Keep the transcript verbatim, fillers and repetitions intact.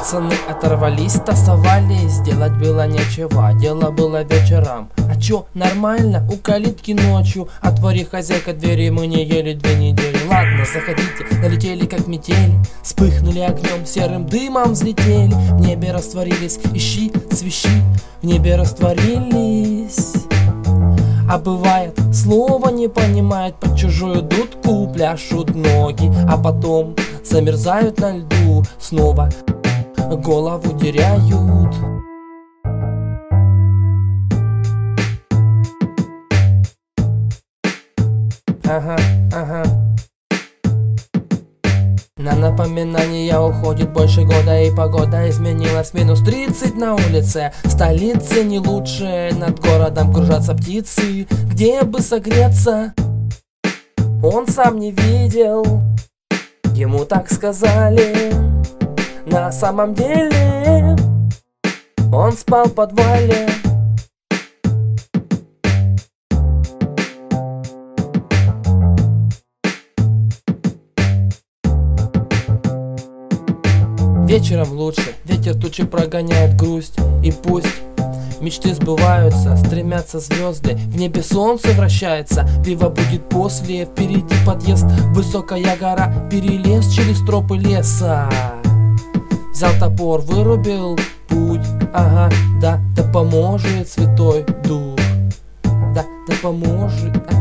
Пацаны оторвались, тасовались, делать было нечего, дело было вечером. А чё, нормально? У калитки ночью, отвори, хозяйка, двери, мы не ели две недели. Ладно, заходите, налетели как метели, вспыхнули огнем, серым дымом взлетели. В небе растворились, ищи, свищи, в небе растворились. А бывает, слова не понимают, под чужую дудку пляшут ноги, а потом замерзают на льду, снова голову теряют. Ага, ага. На напоминание уходит больше года, и погода изменилась. Минус тридцать на улице, в столице не лучше. Над городом кружатся птицы, где бы согреться он сам не видел. Ему так сказали, на самом деле он спал в подвале. Вечером лучше, ветер тучи прогоняет грусть. И пусть мечты сбываются, стремятся звезды, в небе солнце вращается. Пиво будет после, впереди подъезд, высокая гора, перелез через тропы леса. Взял топор, вырубил путь, ага, да, да поможет Святой Дух, да, да поможет.